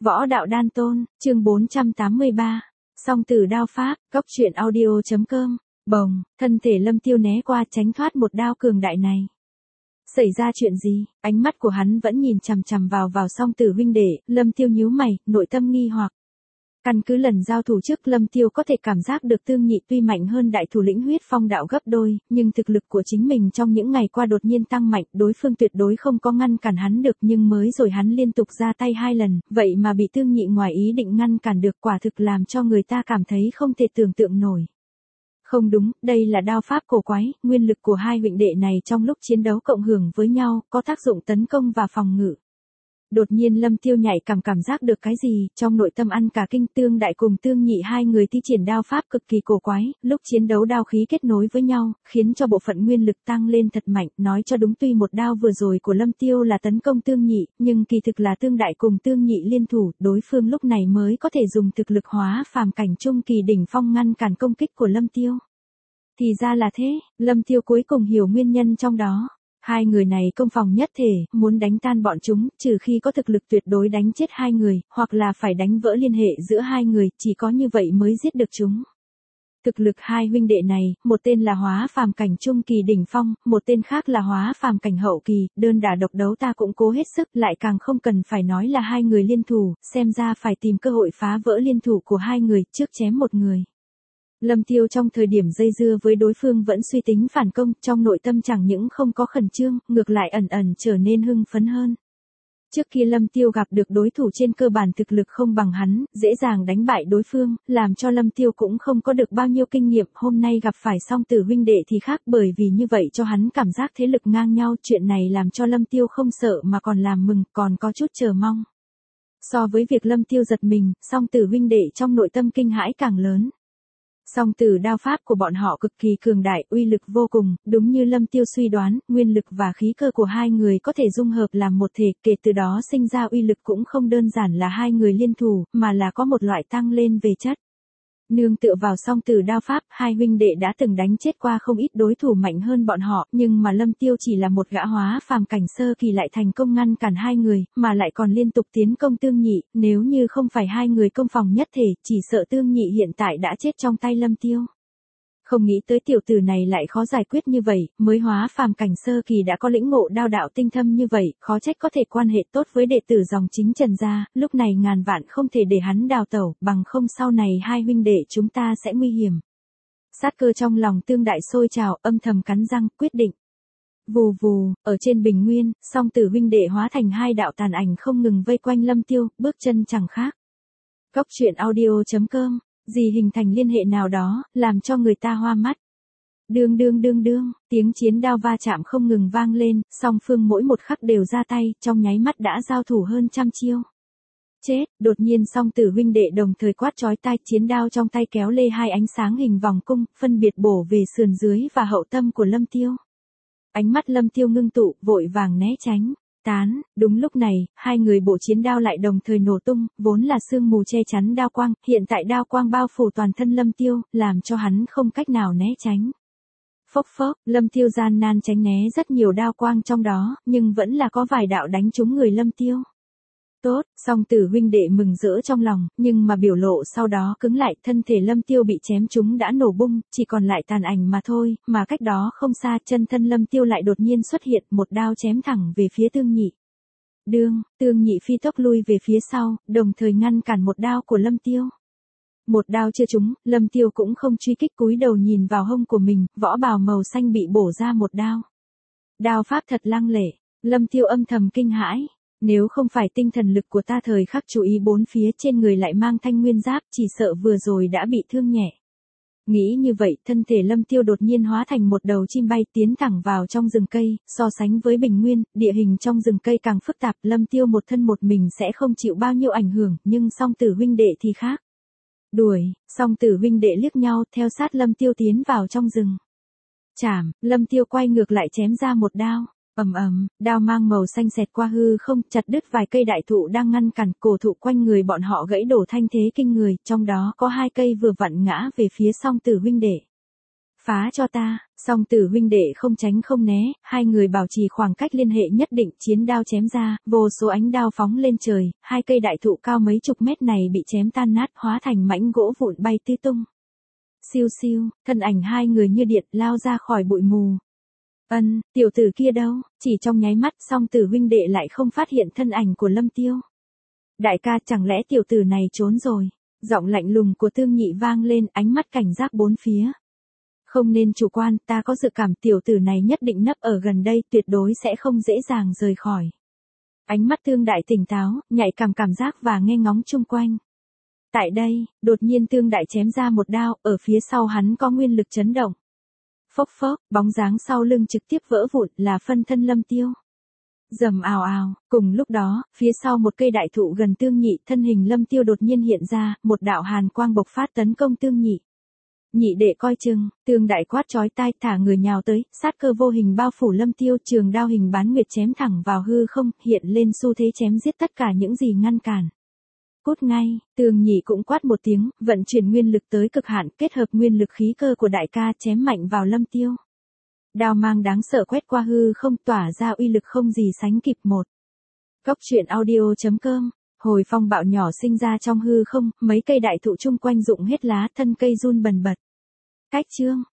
Võ đạo đan tôn, chương 483. Song tử đao pháp, góc truyện audio.com. Bồng, thân thể Lâm Tiêu né qua tránh thoát một đao cường đại này. Xảy ra chuyện gì? Ánh mắt của hắn vẫn nhìn chằm chằm vào song tử huynh đệ. Lâm Tiêu nhíu mày, nội tâm nghi hoặc. Căn cứ lần giao thủ trước, Lâm Tiêu có thể cảm giác được Tương Nhị tuy mạnh hơn đại thủ lĩnh Huyết Phong đạo gấp đôi, nhưng thực lực của chính mình trong những ngày qua đột nhiên tăng mạnh, đối phương tuyệt đối không có ngăn cản hắn được, nhưng mới rồi hắn liên tục ra tay 2 lần, vậy mà bị Tương Nhị ngoài ý định ngăn cản được, quả thực làm cho người ta cảm thấy không thể tưởng tượng nổi. Không đúng, đây là đao pháp cổ quái, nguyên lực của hai huynh đệ này trong lúc chiến đấu cộng hưởng với nhau, có tác dụng tấn công và phòng ngự. Đột nhiên Lâm Tiêu nhạy cảm giác được cái gì, trong nội tâm ăn cả kinh. Tương Đại cùng Tương Nhị hai người thi triển đao pháp cực kỳ cổ quái, lúc chiến đấu đao khí kết nối với nhau, khiến cho bộ phận nguyên lực tăng lên thật mạnh, nói cho đúng tuy một đao vừa rồi của Lâm Tiêu là tấn công Tương Nhị, nhưng kỳ thực là Tương Đại cùng Tương Nhị liên thủ, đối phương lúc này mới có thể dùng thực lực hóa phàm cảnh trung kỳ đỉnh phong ngăn cản công kích của Lâm Tiêu. Thì ra là thế, Lâm Tiêu cuối cùng hiểu nguyên nhân trong đó. Hai người này công phòng nhất thể, muốn đánh tan bọn chúng, trừ khi có thực lực tuyệt đối đánh chết hai người, hoặc là phải đánh vỡ liên hệ giữa hai người, chỉ có như vậy mới giết được chúng. Thực lực hai huynh đệ này, một tên là hóa phàm cảnh trung kỳ đỉnh phong, một tên khác là hóa phàm cảnh hậu kỳ, đơn đả độc đấu ta cũng cố hết sức, lại càng không cần phải nói là hai người liên thủ, xem ra phải tìm cơ hội phá vỡ liên thủ của hai người, trước chém một người. Lâm Tiêu trong thời điểm dây dưa với đối phương vẫn suy tính phản công, trong nội tâm chẳng những không có khẩn trương, ngược lại ẩn trở nên hưng phấn hơn. Trước kia Lâm Tiêu gặp được đối thủ trên cơ bản thực lực không bằng hắn, dễ dàng đánh bại đối phương, làm cho Lâm Tiêu cũng không có được bao nhiêu kinh nghiệm, hôm nay gặp phải song tử huynh đệ thì khác, bởi vì như vậy cho hắn cảm giác thế lực ngang nhau, chuyện này làm cho Lâm Tiêu không sợ mà còn làm mừng, còn có chút chờ mong. So với việc Lâm Tiêu giật mình, song tử huynh đệ trong nội tâm kinh hãi càng lớn. Song tử đao pháp của bọn họ cực kỳ cường đại, uy lực vô cùng, đúng như Lâm Tiêu suy đoán, nguyên lực và khí cơ của hai người có thể dung hợp làm một thể, kể từ đó sinh ra uy lực cũng không đơn giản là hai người liên thủ, mà là có một loại tăng lên về chất. Nương tựa vào song tử đao pháp, hai huynh đệ đã từng đánh chết qua không ít đối thủ mạnh hơn bọn họ, nhưng mà Lâm Tiêu chỉ là một gã hóa phàm cảnh sơ kỳ lại thành công ngăn cản hai người, mà lại còn liên tục tiến công Tương Nhị, nếu như không phải hai người công phòng nhất thể, chỉ sợ Tương Nhị hiện tại đã chết trong tay Lâm Tiêu. Không nghĩ tới tiểu tử này lại khó giải quyết như vậy, mới hóa phàm cảnh sơ kỳ đã có lĩnh ngộ đao đạo tinh thâm như vậy, khó trách có thể quan hệ tốt với đệ tử dòng chính Trần gia, lúc này ngàn vạn không thể để hắn đào tẩu, bằng không sau này hai huynh đệ chúng ta sẽ nguy hiểm. Sát cơ trong lòng Tương Đại sôi trào, âm thầm cắn răng, quyết định. Vù vù, ở trên bình nguyên, song tử huynh đệ hóa thành hai đạo tàn ảnh không ngừng vây quanh Lâm Tiêu, bước chân chẳng khác. Góc truyện audio.com. Gì hình thành liên hệ nào đó, làm cho người ta hoa mắt. Đương, tiếng chiến đao va chạm không ngừng vang lên, song phương mỗi một khắc đều ra tay, trong nháy mắt đã giao thủ hơn trăm chiêu. Chết, đột nhiên song tử huynh đệ đồng thời quát chói tai, chiến đao trong tay kéo lê hai ánh sáng hình vòng cung, phân biệt bổ về sườn dưới và hậu tâm của Lâm Tiêu. Ánh mắt Lâm Tiêu ngưng tụ, vội vàng né tránh. Đúng lúc này, hai người bộ chiến đao lại đồng thời nổ tung, vốn là sương mù che chắn đao quang, hiện tại đao quang bao phủ toàn thân Lâm Tiêu, làm cho hắn không cách nào né tránh. Phốc phốc, Lâm Tiêu gian nan tránh né rất nhiều đao quang trong đó, nhưng vẫn là có vài đạo đánh trúng người Lâm Tiêu. Tốt, song tử huynh đệ mừng rỡ trong lòng, nhưng mà biểu lộ sau đó cứng lại, thân thể Lâm Tiêu bị chém trúng đã nổ bung, chỉ còn lại tàn ảnh mà thôi, mà cách đó không xa chân thân Lâm Tiêu lại đột nhiên xuất hiện, một đao chém thẳng về phía Tương Nhị. Tương Nhị phi tốc lui về phía sau, đồng thời ngăn cản một đao của Lâm Tiêu. Một đao chưa trúng, Lâm Tiêu cũng không truy kích, cúi đầu nhìn vào hông của mình, võ bào màu xanh bị bổ ra một đao. Đao pháp thật lăng lệ, Lâm Tiêu âm thầm kinh hãi. Nếu không phải tinh thần lực của ta thời khắc chú ý bốn phía trên người lại mang thanh nguyên giáp, chỉ sợ vừa rồi đã bị thương nhẹ. Nghĩ như vậy, thân thể Lâm Tiêu đột nhiên hóa thành một đầu chim bay tiến thẳng vào trong rừng cây, so sánh với bình nguyên, địa hình trong rừng cây càng phức tạp, Lâm Tiêu một thân một mình sẽ không chịu bao nhiêu ảnh hưởng, nhưng song tử huynh đệ thì khác. Đuổi, song tử huynh đệ liếc nhau, theo sát Lâm Tiêu tiến vào trong rừng. Chảm, Lâm Tiêu quay ngược lại chém ra một đao. Đao mang màu xanh xẹt qua hư không, chặt đứt vài cây đại thụ đang ngăn cản, cổ thụ quanh người bọn họ gãy đổ thanh thế kinh người, trong đó có 2 cây vừa vặn ngã về phía song tử huynh đệ. Phá cho ta, song tử huynh đệ không tránh không né, hai người bảo trì khoảng cách liên hệ nhất định, chiến đao chém ra, vô số ánh đao phóng lên trời, hai cây đại thụ cao mấy chục mét này bị chém tan nát, hóa thành mảnh gỗ vụn bay tứ tung. Siêu siêu, thân ảnh hai người như điện lao ra khỏi bụi mù. Tiểu tử kia đâu? Chỉ trong nháy mắt, song tử huynh đệ lại không phát hiện thân ảnh của Lâm Tiêu. Đại ca, chẳng lẽ tiểu tử này trốn rồi? Giọng lạnh lùng của Tương Nhị vang lên, ánh mắt cảnh giác bốn phía. Không nên chủ quan, ta có dự cảm tiểu tử này nhất định nấp ở gần đây, tuyệt đối sẽ không dễ dàng rời khỏi. Ánh mắt Tương Đại tỉnh táo, nhạy cảm giác và nghe ngóng chung quanh. Tại đây, đột nhiên Tương Đại chém ra một đao, ở phía sau hắn có nguyên lực chấn động. Phốc phốc, bóng dáng sau lưng trực tiếp vỡ vụn, là phân thân Lâm Tiêu. Rầm ào ào, cùng lúc đó, phía sau một cây đại thụ gần Tương Nhị, thân hình Lâm Tiêu đột nhiên hiện ra, một đạo hàn quang bộc phát tấn công Tương Nhị. Nhị đệ coi chừng, Tương Đại quát chói tai, thả người nhào tới, sát cơ vô hình bao phủ Lâm Tiêu, trường đao hình bán nguyệt chém thẳng vào hư không, hiện lên xu thế chém giết tất cả những gì ngăn cản. Cút ngay, Tương Nhị cũng quát một tiếng, vận chuyển nguyên lực tới cực hạn, kết hợp nguyên lực khí cơ của đại ca chém mạnh vào Lâm Tiêu. Đao mang đáng sợ quét qua hư không, tỏa ra uy lực không gì sánh kịp. Góc truyện audio.com. Hồi phong bạo nhỏ sinh ra trong hư không, mấy cây đại thụ chung quanh rụng hết lá, thân cây run bần bật. Cách chương